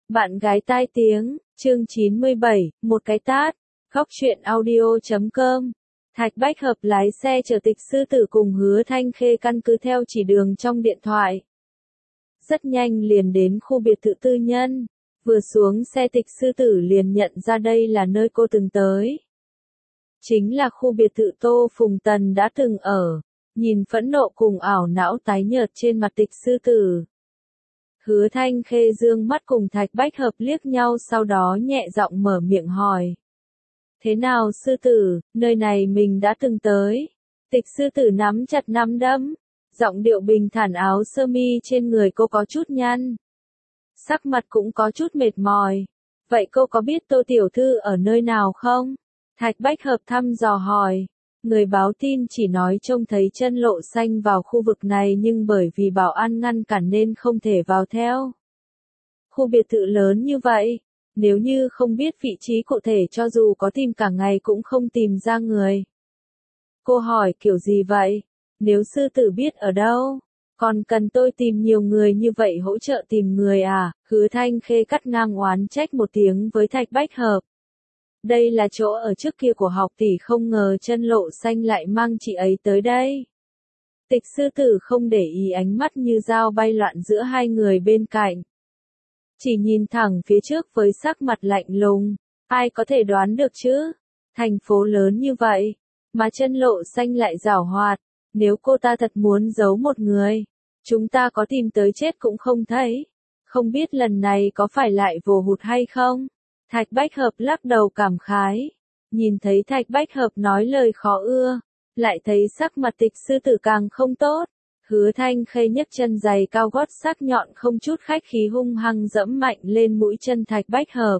Bạn gái tai tiếng, chương 97, một cái tát. Góc truyện audio.com. Thạch Bách Hợp lái xe chở Tịch Sư Tử cùng Hứa Thanh Khê căn cứ theo chỉ đường trong điện thoại. Rất nhanh liền đến khu biệt thự tư nhân. Vừa xuống xe Tịch Sư Tử liền nhận ra đây là nơi cô từng tới. Chính là khu biệt thự Tô Phùng Tần đã từng ở. Nhìn phẫn nộ cùng ảo não tái nhợt trên mặt Tịch Sư Tử. Hứa Thanh Khê dương mắt cùng Thạch Bách Hợp liếc nhau, sau đó nhẹ giọng mở miệng hỏi. Thế nào sư tử, nơi này mình đã từng tới. Tịch Sư Tử nắm chặt nắm đấm. Giọng điệu bình thản, áo sơ mi trên người cô có chút nhăn. Sắc mặt cũng có chút mệt mỏi. Vậy cô có biết Tô tiểu thư ở nơi nào không? Thạch Bách Hợp thăm dò hỏi. Người báo tin chỉ nói trông thấy chân Lộ Xanh vào khu vực này, nhưng bởi vì bảo an ngăn cản nên không thể vào theo. Khu biệt thự lớn như vậy, nếu như không biết vị trí cụ thể cho dù có tìm cả ngày cũng không tìm ra người. Cô hỏi kiểu gì vậy? Nếu sư tử biết ở đâu, còn cần tôi tìm nhiều người như vậy hỗ trợ tìm người à? Hứa Thanh Khê cắt ngang oán trách một tiếng với Thạch Bách Hợp. Đây là chỗ ở trước kia của học tỷ, không ngờ chân Lộ Xanh lại mang chị ấy tới đây. Tịch Sư Tử không để ý ánh mắt như dao bay loạn giữa hai người bên cạnh. Chỉ nhìn thẳng phía trước với sắc mặt lạnh lùng. Ai có thể đoán được chứ? Thành phố lớn như vậy, mà chân Lộ Xanh lại giảo hoạt. Nếu cô ta thật muốn giấu một người, chúng ta có tìm tới chết cũng không thấy. Không biết lần này có phải lại vồ hụt hay không? Thạch Bách Hợp lắc đầu cảm khái. Nhìn thấy Thạch Bách Hợp nói lời khó ưa, lại thấy sắc mặt Tịch Sư Tử càng không tốt. Hứa Thanh Khê nhấc chân giày cao gót sắc nhọn không chút khách khí hung hăng dẫm mạnh lên mũi chân Thạch Bách Hợp.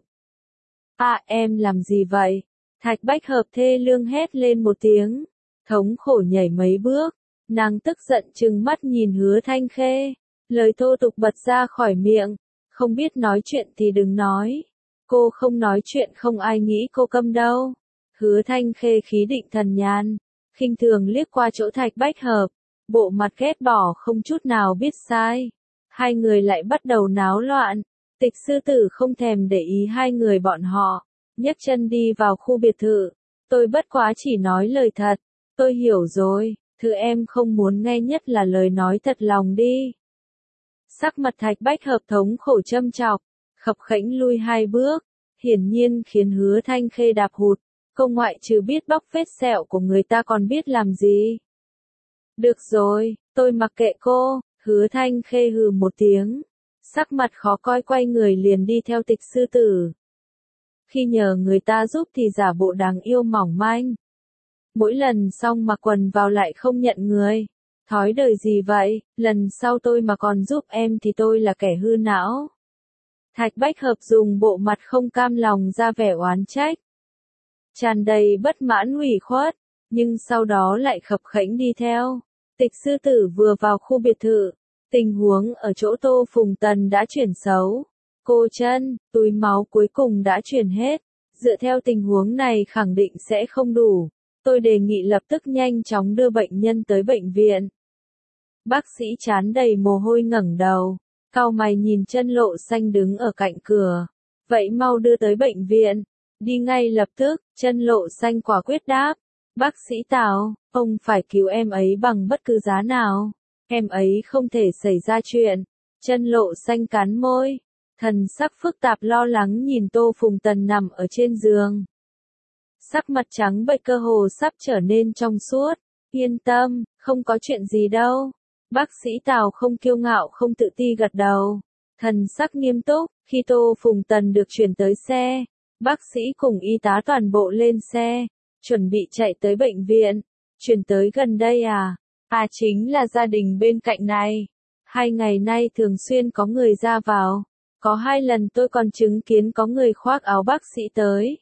À, em làm gì vậy? Thạch Bách Hợp thê lương hét lên một tiếng, thống khổ nhảy mấy bước. Nàng tức giận trừng mắt nhìn Hứa Thanh Khê, lời thô tục bật ra khỏi miệng. Không biết nói chuyện thì đừng nói. Cô không nói chuyện không ai nghĩ cô câm đâu. Hứa Thanh Khê khí định thần nhàn, khinh thường liếc qua chỗ Thạch Bách Hợp, bộ mặt ghét bỏ không chút nào biết sai. Hai người lại bắt đầu náo loạn. Tịch Sư Tử không thèm để ý hai người bọn họ, nhấc chân đi vào khu biệt thự. Tôi bất quá chỉ nói lời thật. Tôi hiểu rồi, thứ em không muốn nghe nhất là lời nói thật lòng đi. Sắc mặt Thạch Bách Hợp thống khổ châm chọc, khập khẽnh lui hai bước, hiển nhiên khiến Hứa Thanh Khê đạp hụt. Cô ngoại trừ biết bóc vết sẹo của người ta còn biết làm gì? Được rồi, tôi mặc kệ cô. Hứa Thanh Khê hừ một tiếng, sắc mặt khó coi quay người liền đi theo Tịch Sư Tử. Khi nhờ người ta giúp thì giả bộ đáng yêu mỏng manh. Mỗi lần xong mặc quần vào lại không nhận người. Thói đời gì vậy? Lần sau tôi mà còn giúp em thì tôi là kẻ hư não. Thạch Bách Hợp dùng bộ mặt không cam lòng ra vẻ oán trách, tràn đầy bất mãn ủy khuất, nhưng sau đó lại khập khẽnh đi theo. Tịch Sư Tử vừa vào khu biệt thự, tình huống ở chỗ Tô Phùng Tần đã chuyển xấu. Cô chân, túi máu cuối cùng đã chuyển hết. Dựa theo tình huống này khẳng định sẽ không đủ. Tôi đề nghị lập tức nhanh chóng đưa bệnh nhân tới bệnh viện. Bác sĩ trán đầy mồ hôi ngẩng đầu, cau mày nhìn chân Lộ Xanh đứng ở cạnh cửa. Vậy mau đưa tới bệnh viện. Đi ngay lập tức, chân Lộ Xanh quả quyết đáp. Bác sĩ Tào, ông phải cứu em ấy bằng bất cứ giá nào. Em ấy không thể xảy ra chuyện. Chân Lộ Xanh cắn môi, thần sắc phức tạp lo lắng nhìn Tô Phùng Tần nằm ở trên giường. Sắc mặt trắng bệch cơ hồ sắp trở nên trong suốt. Yên tâm, không có chuyện gì đâu. Bác sĩ Tào không kiêu ngạo không tự ti gật đầu. Thần sắc nghiêm túc. Khi Tô Phùng Tần được chuyển tới xe, bác sĩ cùng y tá toàn bộ lên xe, chuẩn bị chạy tới bệnh viện. Chuyển tới gần đây à? À, chính là gia đình bên cạnh này. 2 ngày nay thường xuyên có người ra vào. Có 2 lần tôi còn chứng kiến có người khoác áo bác sĩ tới.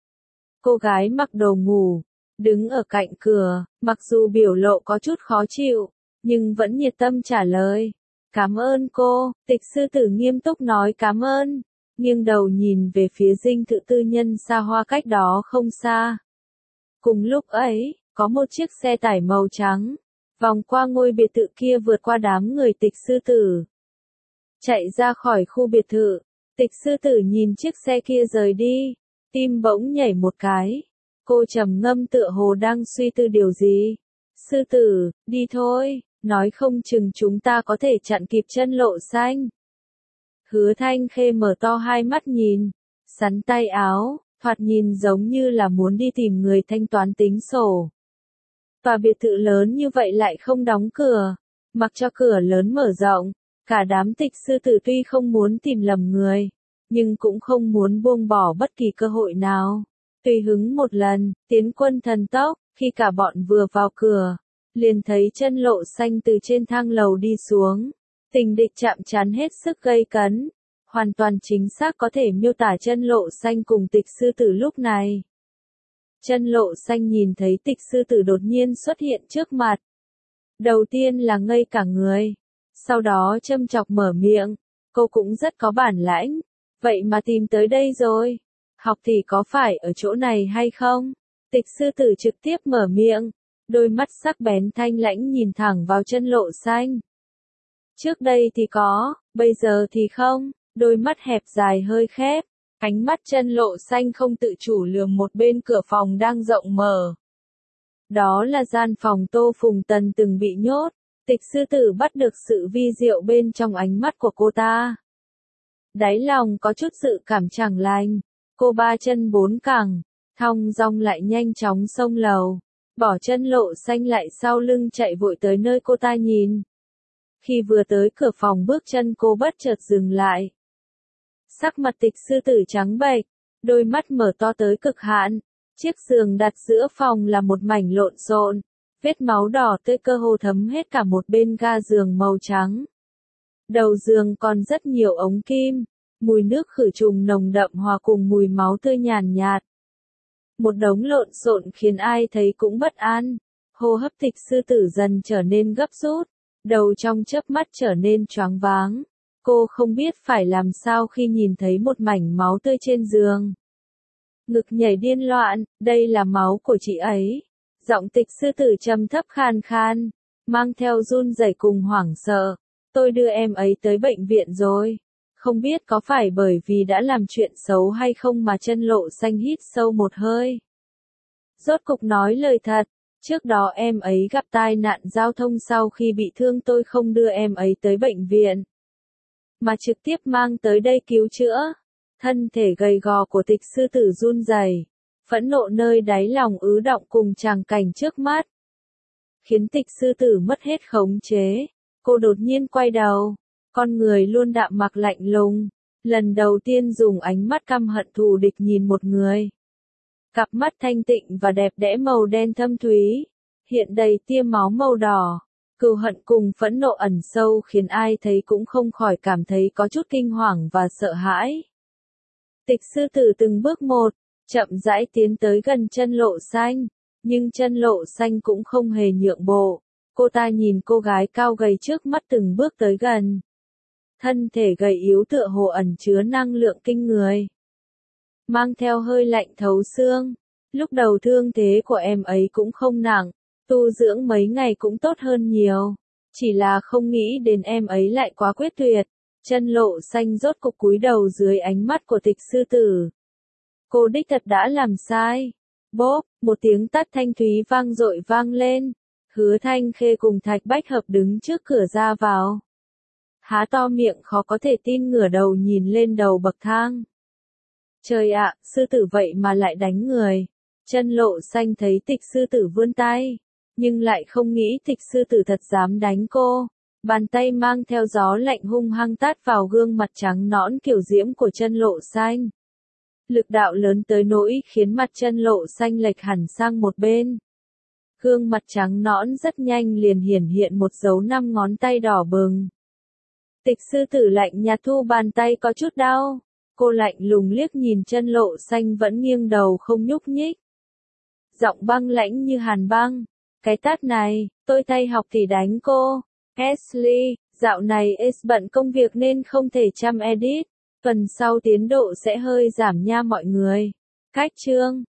Cô gái mặc đồ ngủ, đứng ở cạnh cửa, mặc dù biểu lộ có chút khó chịu, nhưng vẫn nhiệt tâm trả lời. Cảm ơn cô. Tịch Sư Tử nghiêm túc nói cảm ơn, nghiêng đầu nhìn về phía dinh thự tư nhân xa hoa cách đó không xa. Cùng lúc ấy, có một chiếc xe tải màu trắng, vòng qua ngôi biệt thự kia vượt qua đám người Tịch Sư Tử. Chạy ra khỏi khu biệt thự, Tịch sư tử nhìn chiếc xe kia rời đi, tim bỗng nhảy một cái. Cô trầm ngâm tựa hồ đang suy tư điều gì. Sư tử, đi thôi, nói không chừng chúng ta có thể chặn kịp chân lộ xanh. Hứa Thanh Khê mở to hai mắt nhìn, sắn tay áo, thoạt nhìn giống như là muốn đi tìm người thanh toán tính sổ. Tòa biệt thự lớn như vậy lại không đóng cửa, mặc cho cửa lớn mở rộng, cả đám tịch sư tử tuy không muốn tìm lầm người, nhưng cũng không muốn buông bỏ bất kỳ cơ hội nào. Tùy hứng một lần, tiến quân thần tốc, khi cả bọn vừa vào cửa, liền thấy chân lộ xanh từ trên thang lầu đi xuống. Tình địch chạm trán hết sức gây cấn, hoàn toàn chính xác có thể miêu tả chân lộ xanh cùng tịch sư tử lúc này. Chân lộ xanh nhìn thấy tịch sư tử đột nhiên xuất hiện trước mặt. Đầu tiên là ngây cả người, sau đó châm chọc mở miệng, cô cũng rất có bản lãnh, vậy mà tìm tới đây rồi. Học thì có phải ở chỗ này hay không? Tịch sư tử trực tiếp mở miệng, đôi mắt sắc bén thanh lãnh nhìn thẳng vào chân lộ xanh. Trước đây thì có, bây giờ thì không, đôi mắt hẹp dài hơi khép, ánh mắt chân lộ xanh không tự chủ lườm một bên cửa phòng đang rộng mở. Đó là gian phòng Tô Phùng Tần từng bị nhốt, tịch sư tử bắt được sự vi diệu bên trong ánh mắt của cô ta. Đáy lòng có chút dự cảm chẳng lành, cô ba chân bốn cẳng, thong dong lại nhanh chóng xông lầu, bỏ chân lộ xanh lại sau lưng chạy vội tới nơi cô ta nhìn. Khi vừa tới cửa phòng bước chân cô bất chợt dừng lại. Sắc mặt tịch sư tử trắng bệch, đôi mắt mở to tới cực hạn. Chiếc giường đặt giữa phòng là một mảnh lộn xộn, vết máu đỏ tươi cơ hồ thấm hết cả một bên ga giường màu trắng. Đầu giường còn rất nhiều ống kim, mùi nước khử trùng nồng đậm hòa cùng mùi máu tươi nhàn nhạt. Một đống lộn xộn khiến ai thấy cũng bất an. Hô hấp tịch sư tử dần trở nên gấp rút, đầu trong chớp mắt trở nên choáng váng. Cô không biết phải làm sao khi nhìn thấy một mảnh máu tươi trên giường. Ngực nhảy điên loạn, đây là máu của chị ấy. Giọng tịch sư tử trầm thấp khan khan, mang theo run rẩy cùng hoảng sợ. Tôi đưa em ấy tới bệnh viện rồi. Không biết có phải bởi vì đã làm chuyện xấu hay không mà chân lộ xanh hít sâu một hơi. Rốt cục nói lời thật, trước đó em ấy gặp tai nạn giao thông sau khi bị thương tôi không đưa em ấy tới bệnh viện, mà trực tiếp mang tới đây cứu chữa. Thân thể gầy gò của tịch sư tử run rẩy, phẫn nộ nơi đáy lòng ứ động cùng tràng cảnh trước mắt. Khiến tịch sư tử mất hết khống chế, cô đột nhiên quay đầu, con người luôn đạm mạc lạnh lùng, lần đầu tiên dùng ánh mắt căm hận thù địch nhìn một người. Cặp mắt thanh tịnh và đẹp đẽ màu đen thâm thúy, hiện đầy tia máu màu đỏ. Cừu hận cùng phẫn nộ ẩn sâu khiến ai thấy cũng không khỏi cảm thấy có chút kinh hoàng và sợ hãi. Tịch sư tử từng bước một, chậm rãi tiến tới gần chân lộ xanh, nhưng chân lộ xanh cũng không hề nhượng bộ. Cô ta nhìn cô gái cao gầy trước mắt từng bước tới gần. Thân thể gầy yếu tựa hồ ẩn chứa năng lượng kinh người, mang theo hơi lạnh thấu xương. Lúc đầu thương thế của em ấy cũng không nặng, tu dưỡng mấy ngày cũng tốt hơn nhiều. Chỉ là không nghĩ đến em ấy lại quá quyết tuyệt. Chân lộ xanh rốt cục cúi đầu dưới ánh mắt của tịch sư tử. Cô đích thật đã làm sai. Bốp, một tiếng tát thanh thúy vang dội vang lên. Hứa Thanh Khê cùng Thạch Bách Hợp đứng trước cửa ra vào. Há to miệng khó có thể tin ngửa đầu nhìn lên đầu bậc thang. Trời ạ, sư tử vậy mà lại đánh người. Chân lộ xanh thấy tịch sư tử vươn tay, nhưng lại không nghĩ tịch sư tử thật dám đánh cô. Bàn tay mang theo gió lạnh hung hăng tát vào gương mặt trắng nõn kiểu diễm của chân lộ xanh. Lực đạo lớn tới nỗi khiến mặt chân lộ xanh lệch hẳn sang một bên. Gương mặt trắng nõn rất nhanh liền hiển hiện một dấu 5 ngón tay đỏ bừng. Tịch sư tử lạnh nhạt thu bàn tay có chút đau. Cô lạnh lùng liếc nhìn chân lộ xanh vẫn nghiêng đầu không nhúc nhích. Giọng băng lãnh như hàn băng. Cái tát này, tôi tay học thì đánh cô. Ashley, dạo này Ace bận công việc nên không thể chăm edit. Tuần sau tiến độ sẽ hơi giảm nha mọi người. Cách chương.